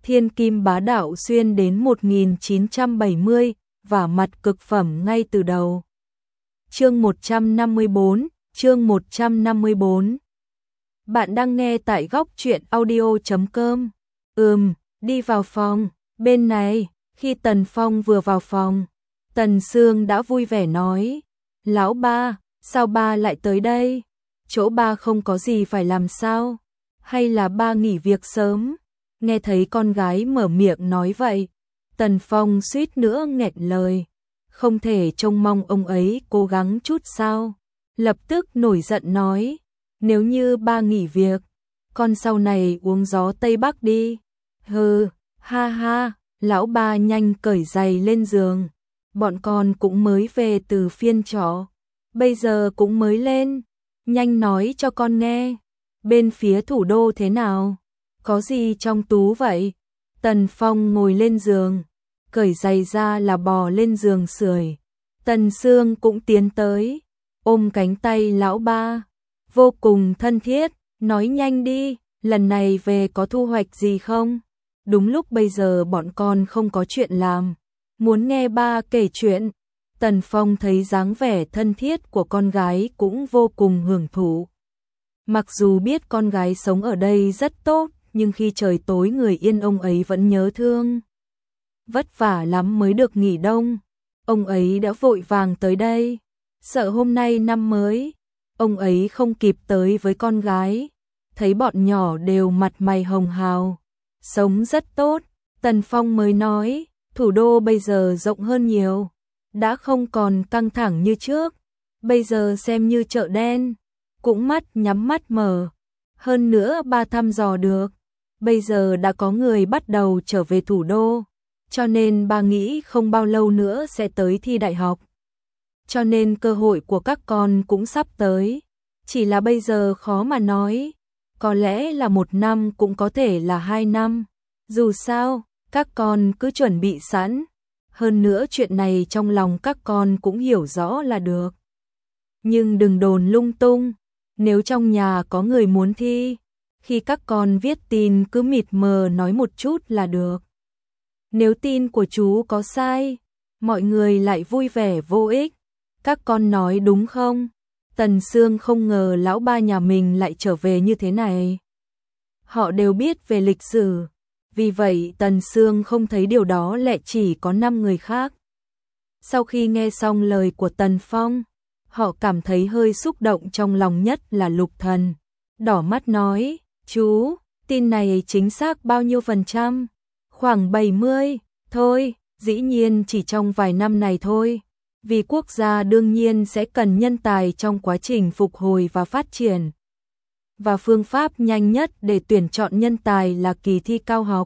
thiên kim bá đạo xuyên đến 1970, và mặt cực phẩm ngay từ đầu. Chương 154, chương 154. Bạn đang nghe tại góc truyện audio.com. Đi vào phòng, bên này. Khi Tần Phong vừa vào phòng, Tần Sương đã vui vẻ nói, lão ba, sao ba lại tới đây? Chỗ ba không có gì phải làm sao? Hay là ba nghỉ việc sớm? Nghe thấy con gái mở miệng nói vậy, Tần Phong suýt nữa nghẹn lời. Không thể trông mong ông ấy cố gắng chút sao? Lập tức nổi giận nói, nếu như ba nghỉ việc, con sau này uống gió Tây Bắc đi. Hừ, ha ha, lão ba nhanh cởi giày lên giường. Bọn con cũng mới về từ phiên trọ, bây giờ cũng mới lên. Nhanh nói cho con nghe, bên phía thủ đô thế nào? Có gì trong tú vậy? Tần Phong ngồi lên giường, cởi giày ra là bò lên giường sưởi. Tần Sương cũng tiến tới, ôm cánh tay lão ba, vô cùng thân thiết, nói nhanh đi, lần này về có thu hoạch gì không? Đúng lúc bây giờ bọn con không có chuyện làm, muốn nghe ba kể chuyện. Tần Phong thấy dáng vẻ thân thiết của con gái cũng vô cùng hưởng thụ. Mặc dù biết con gái sống ở đây rất tốt, nhưng khi trời tối người yên ông ấy vẫn nhớ thương. Vất vả lắm mới được nghỉ đông, ông ấy đã vội vàng tới đây. Sợ hôm nay năm mới, ông ấy không kịp tới với con gái. Thấy bọn nhỏ đều mặt mày hồng hào, sống rất tốt. Tần Phong mới nói, thủ đô bây giờ rộng hơn nhiều, đã không còn căng thẳng như trước. Bây giờ xem như chợ đen, cũng mắt nhắm mắt mở. Hơn nữa ba thăm dò được, bây giờ đã có người bắt đầu trở về thủ đô, cho nên ba nghĩ không bao lâu nữa sẽ tới thi đại học. Cho nên cơ hội của các con cũng sắp tới, chỉ là bây giờ khó mà nói, có lẽ là 1 năm cũng có thể là 2 năm. Dù sao, các con cứ chuẩn bị sẵn. Hơn nữa chuyện này trong lòng các con cũng hiểu rõ là được. Nhưng đừng đồn lung tung, nếu trong nhà có người muốn thi, khi các con viết tin cứ mịt mờ nói một chút là được. Nếu tin của chú có sai, mọi người lại vui vẻ vô ích. Các con nói đúng không? Tần Sương không ngờ lão ba nhà mình lại trở về như thế này. Họ đều biết về lịch sử, vì vậy Tần Sương không thấy điều đó lại chỉ có 5 người khác. Sau khi nghe xong lời của Tần Phong, họ cảm thấy hơi xúc động, trong lòng nhất là Lục Thần. Đỏ mắt nói, chú, tin này chính xác bao nhiêu %? Khoảng 70, thôi, dĩ nhiên chỉ trong vài năm này thôi. Vì quốc gia đương nhiên sẽ cần nhân tài trong quá trình phục hồi và phát triển. Và phương pháp nhanh nhất để tuyển chọn nhân tài là kỳ thi cao học.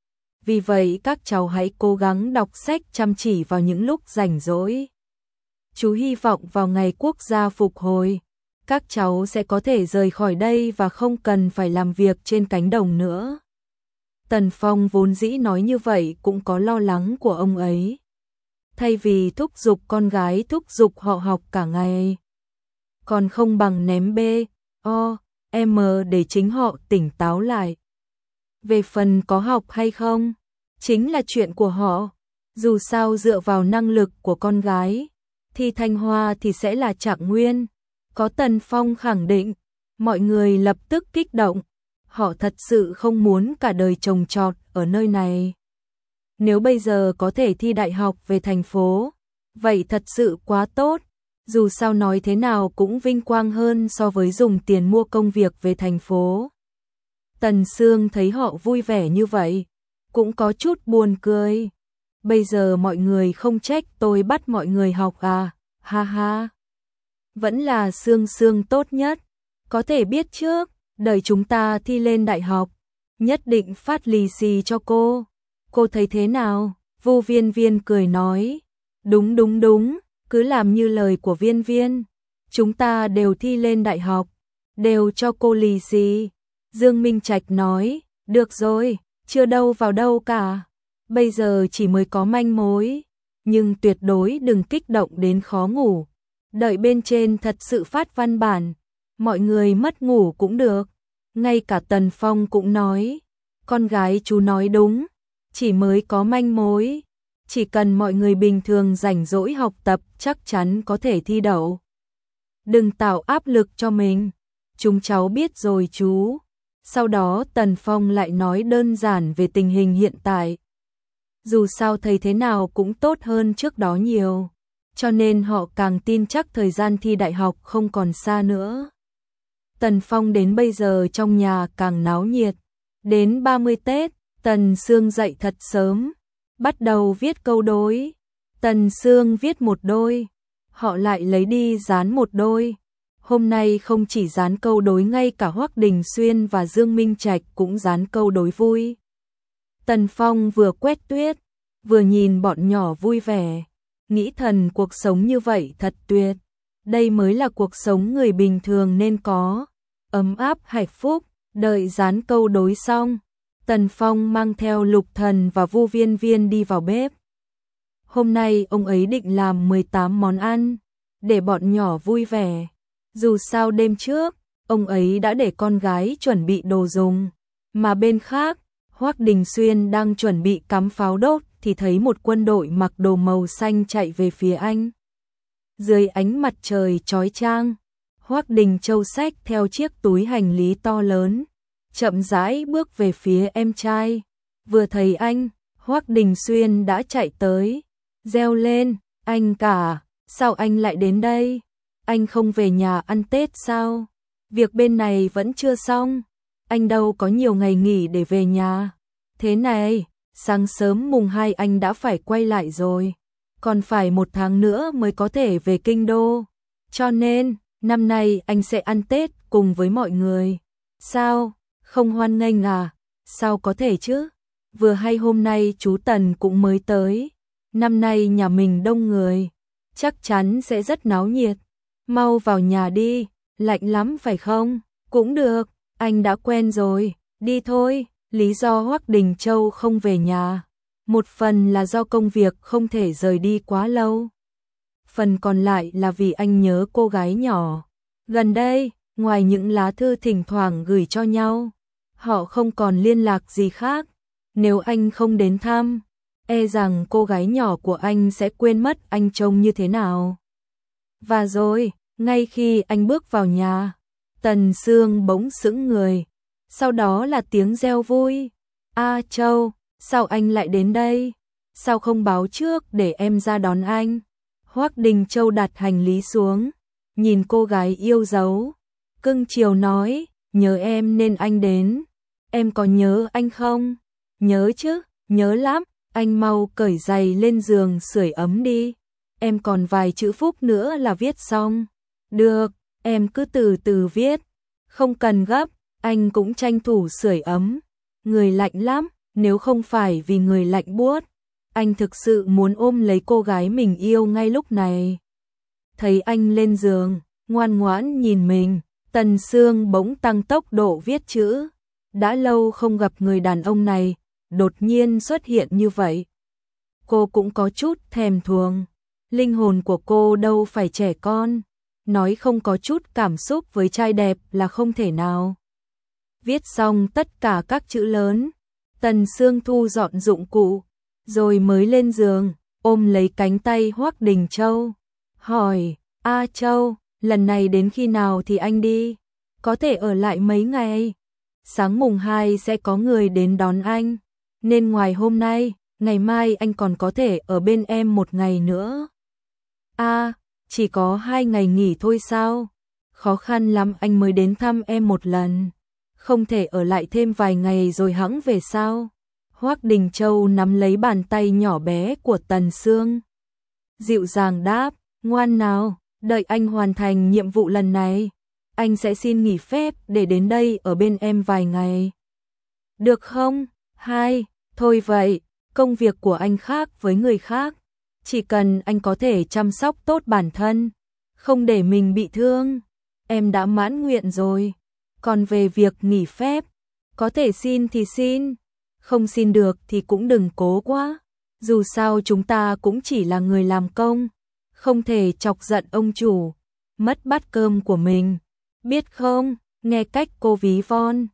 Vì vậy các cháu hãy cố gắng đọc sách chăm chỉ vào những lúc rảnh rỗi. Chú hy vọng vào ngày quốc gia phục hồi, các cháu sẽ có thể rời khỏi đây và không cần phải làm việc trên cánh đồng nữa. Tần Phong vốn dĩ nói như vậy cũng có lo lắng của ông ấy. Thay vì thúc giục con gái thúc giục họ học cả ngày, còn không bằng ném B.O.M để chính họ tỉnh táo lại. Về phần có học hay không, chính là chuyện của họ. Dù sao dựa vào năng lực của con gái, thi Thanh Hoa thì sẽ là Trạng Nguyên. Có Tần Phong khẳng định, mọi người lập tức kích động. Họ thật sự không muốn cả đời trồng trọt ở nơi này. Nếu bây giờ có thể thi đại học về thành phố, vậy thật sự quá tốt. Dù sao nói thế nào cũng vinh quang hơn so với dùng tiền mua công việc về thành phố. Tần Sương thấy họ vui vẻ như vậy, cũng có chút buồn cười. Bây giờ mọi người không trách tôi bắt mọi người học à, ha ha. Vẫn là Sương Sương tốt nhất, có thể biết trước, đợi chúng ta thi lên đại học, nhất định phát lì xì cho cô. Cô thấy thế nào? Vu Viên Viên cười nói, đúng, cứ làm như lời của Viên Viên. Chúng ta đều thi lên đại học, đều cho cô lì xì. Dương Minh Trạch nói, được rồi, chưa đâu vào đâu cả. Bây giờ chỉ mới có manh mối, nhưng tuyệt đối đừng kích động đến khó ngủ. Đợi bên trên thật sự phát văn bản, mọi người mất ngủ cũng được. Ngay cả Tần Phong cũng nói, Con gái chú nói đúng, chỉ mới có manh mối. Chỉ cần mọi người bình thường rảnh rỗi học tập chắc chắn có thể thi đậu. Đừng tạo áp lực cho mình. Chúng cháu biết rồi chú. Sau đó Tần Phong lại nói đơn giản về tình hình hiện tại. Dù sao thầy thế nào cũng tốt hơn trước đó nhiều. Cho nên họ càng tin chắc thời gian thi đại học không còn xa nữa. Tần Phong đến bây giờ trong nhà càng náo nhiệt. Đến 30 Tết, Tần Sương dậy thật sớm. Bắt đầu viết câu đối. Tần Sương viết một đôi. Họ lại lấy đi dán một đôi. Hôm nay không chỉ dán câu đối, ngay cả Hoắc Đình Xuyên và Dương Minh Trạch cũng dán câu đối vui. Tần Phong vừa quét tuyết, vừa nhìn bọn nhỏ vui vẻ. Nghĩ thầm cuộc sống như vậy thật tuyệt. Đây mới là cuộc sống người bình thường nên có. Ấm áp hạnh phúc. Đợi dán câu đối xong, Tần Phong mang theo Lục Thần và Vu Viên Viên đi vào bếp. Hôm nay ông ấy định làm 18 món ăn, để bọn nhỏ vui vẻ. Dù sao đêm trước, ông ấy đã để con gái chuẩn bị đồ dùng. Mà bên khác, Hoắc Đình Xuyên đang chuẩn bị cắm pháo đốt thì thấy một quân đội mặc đồ màu xanh chạy về phía anh. Dưới ánh mặt trời chói chang, Hoắc Đình Châu xách theo chiếc túi hành lý to lớn, chậm rãi bước về phía em trai. Vừa thấy anh, Hoắc Đình Xuyên đã chạy tới, reo lên, anh cả, sao anh lại đến đây? Anh không về nhà ăn Tết sao? Việc bên này vẫn chưa xong, anh đâu có nhiều ngày nghỉ để về nhà. Thế này, sáng sớm mùng 2 anh đã phải quay lại rồi, còn phải 1 tháng nữa mới có thể về kinh đô. Cho nên, năm nay anh sẽ ăn Tết cùng với mọi người. Sao? Không hoan nghênh à? Sao có thể chứ? Vừa hay hôm nay chú Tần cũng mới tới. Năm nay nhà mình đông người, chắc chắn sẽ rất náo nhiệt. Mau vào nhà đi, lạnh lắm phải không? Cũng được, anh đã quen rồi, đi thôi. Lý do Hoắc Đình Châu không về nhà, một phần là do công việc không thể rời đi quá lâu. Phần còn lại là vì anh nhớ cô gái nhỏ. Gần đây, ngoài những lá thư thỉnh thoảng gửi cho nhau, họ không còn liên lạc gì khác. Nếu anh không đến thăm, e rằng cô gái nhỏ của anh sẽ quên mất anh trông như thế nào. Và rồi, ngay khi anh bước vào nhà, Tần Sương bỗng sững người. Sau đó là tiếng reo vui. A Châu, sao anh lại đến đây? Sao không báo trước để em ra đón anh? Hoắc Đình Châu đặt hành lý xuống, nhìn cô gái yêu dấu, cưng chiều nói, nhớ em nên anh đến. Em có nhớ anh không? Nhớ chứ, nhớ lắm. Anh mau cởi giày lên giường sưởi ấm đi. Em còn vài chữ phúc nữa là viết xong. Được, em cứ từ từ viết. Không cần gấp, anh cũng tranh thủ sưởi ấm. Người lạnh lắm, nếu không phải vì người lạnh buốt, anh thực sự muốn ôm lấy cô gái mình yêu ngay lúc này. Thấy anh lên giường, ngoan ngoãn nhìn mình, Tần Sương bỗng tăng tốc độ viết chữ. Đã lâu không gặp người đàn ông này, đột nhiên xuất hiện như vậy. Cô cũng có chút thèm thuồng. Linh hồn của cô đâu phải trẻ con, nói không có chút cảm xúc với trai đẹp là không thể nào. Viết xong tất cả các chữ lớn, Tần Sương thu dọn dụng cụ, rồi mới lên giường, ôm lấy cánh tay Hoắc Đình Châu. Hỏi, A Châu, lần này đến khi nào thì anh đi? Có thể ở lại mấy ngày? Sáng mùng 2 sẽ có người đến đón anh, nên ngoài hôm nay, ngày mai anh còn có thể ở bên em 1 ngày nữa. Chỉ có 2 ngày nghỉ thôi sao? Khó khăn lắm anh mới đến thăm em 1 lần. Không thể ở lại thêm vài ngày rồi hẵng về sao? Hoắc Đình Châu nắm lấy bàn tay nhỏ bé của Tần Sương, dịu dàng đáp, ngoan nào, đợi anh hoàn thành nhiệm vụ lần này, anh sẽ xin nghỉ phép để đến đây ở bên em vài ngày. Được không? Thôi vậy, công việc của anh khác với người khác. Chỉ cần anh có thể chăm sóc tốt bản thân, không để mình bị thương, em đã mãn nguyện rồi. Còn về việc nghỉ phép, có thể xin thì xin, không xin được thì cũng đừng cố quá. Dù sao chúng ta cũng chỉ là người làm công, không thể chọc giận ông chủ, mất bát cơm của mình. Biết không, nghe cách cô ví von.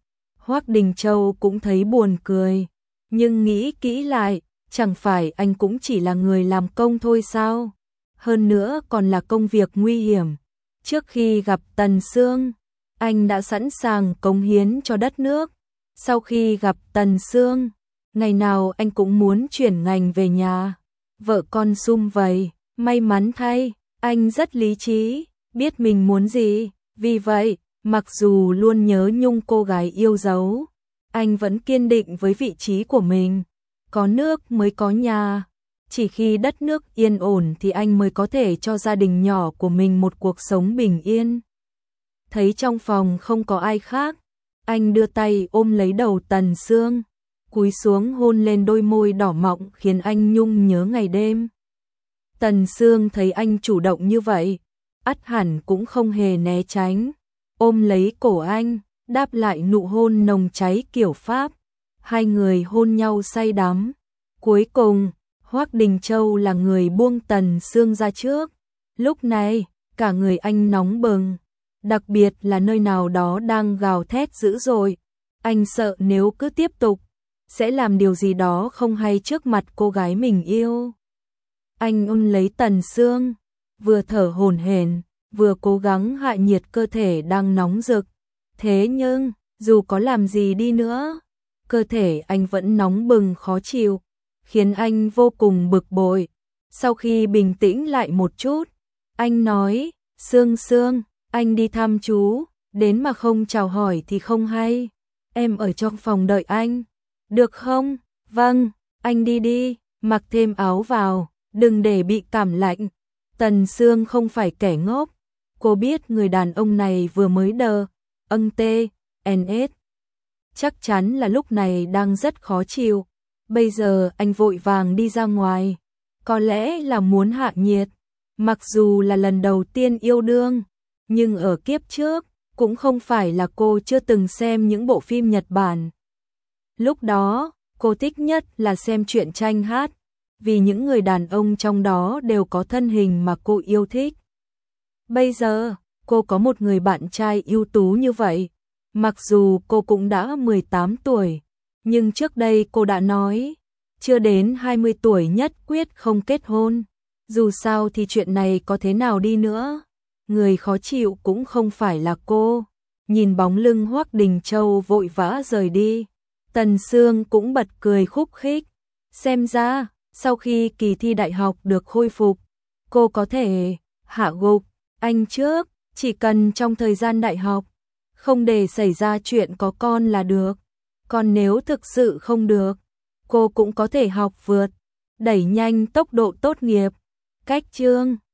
Hoắc Đình Châu cũng thấy buồn cười, nhưng nghĩ kỹ lại, chẳng phải anh cũng chỉ là người làm công thôi sao? Hơn nữa còn là công việc nguy hiểm. Trước khi gặp Tần Sương, anh đã sẵn sàng cống hiến cho đất nước. Sau khi gặp Tần Sương, ngày nào anh cũng muốn chuyển ngành về nhà. Vợ con sum vầy, may mắn thay, anh rất lý trí, biết mình muốn gì. Vì vậy, mặc dù luôn nhớ nhung cô gái yêu dấu, anh vẫn kiên định với vị trí của mình. Có nước mới có nhà. Chỉ khi đất nước yên ổn thì anh mới có thể cho gia đình nhỏ của mình một cuộc sống bình yên. Thấy trong phòng không có ai khác, anh đưa tay ôm lấy đầu Tần Sương, cúi xuống hôn lên đôi môi đỏ mọng khiến anh nhung nhớ ngày đêm. Tần Sương thấy anh chủ động như vậy, ắt hẳn cũng không hề né tránh, ôm lấy cổ anh, đáp lại nụ hôn nồng cháy kiểu Pháp. Hai người hôn nhau say đắm. Cuối cùng, Hoắc Đình Châu là người buông Tần Sương ra trước. Lúc này, cả người anh nóng bừng, đặc biệt là nơi nào đó đang gào thét dữ dội. Anh sợ nếu cứ tiếp tục, sẽ làm điều gì đó không hay trước mặt cô gái mình yêu. Anh ôm lấy Tần Sương, vừa thở hổn hển, vừa cố gắng hạ nhiệt cơ thể đang nóng rực. Thế nhưng, dù có làm gì đi nữa, cơ thể anh vẫn nóng bừng khó chịu, khiến anh vô cùng bực bội. Sau khi bình tĩnh lại một chút, anh nói, Sương Sương, anh đi thăm chú, đến mà không chào hỏi thì không hay. Em ở trong phòng đợi anh, được không? Vâng, anh đi đi, mặc thêm áo vào, đừng để bị cảm lạnh. Tần Sương không phải kẻ ngốc, cô biết người đàn ông này vừa mới đờ, TNS. Chắc chắn là lúc này đang rất khó chịu. Bây giờ anh vội vàng đi ra ngoài, có lẽ là muốn hạ nhiệt. Mặc dù là lần đầu tiên yêu đương, nhưng ở kiếp trước, cũng không phải là cô chưa từng xem những bộ phim Nhật Bản. Lúc đó, cô thích nhất là xem truyện tranh hát, vì những người đàn ông trong đó đều có thân hình mà cô yêu thích. Bây giờ, cô có một người bạn trai ưu tú như vậy. Mặc dù cô cũng đã 18 tuổi, nhưng trước đây cô đã nói, chưa đến 20 tuổi nhất quyết không kết hôn. Dù sao thì chuyện này có thế nào đi nữa, người khó chịu cũng không phải là cô. Nhìn bóng lưng Hoắc Đình Châu vội vã rời đi, Tần Sương cũng bật cười khúc khích. Xem ra, sau khi kỳ thi đại học được khôi phục, cô có thể hạ gục anh trước, chỉ cần trong thời gian đại học, không để xảy ra chuyện có con là được. Còn nếu thực sự không được, cô cũng có thể học vượt, đẩy nhanh tốc độ tốt nghiệp. Cách chương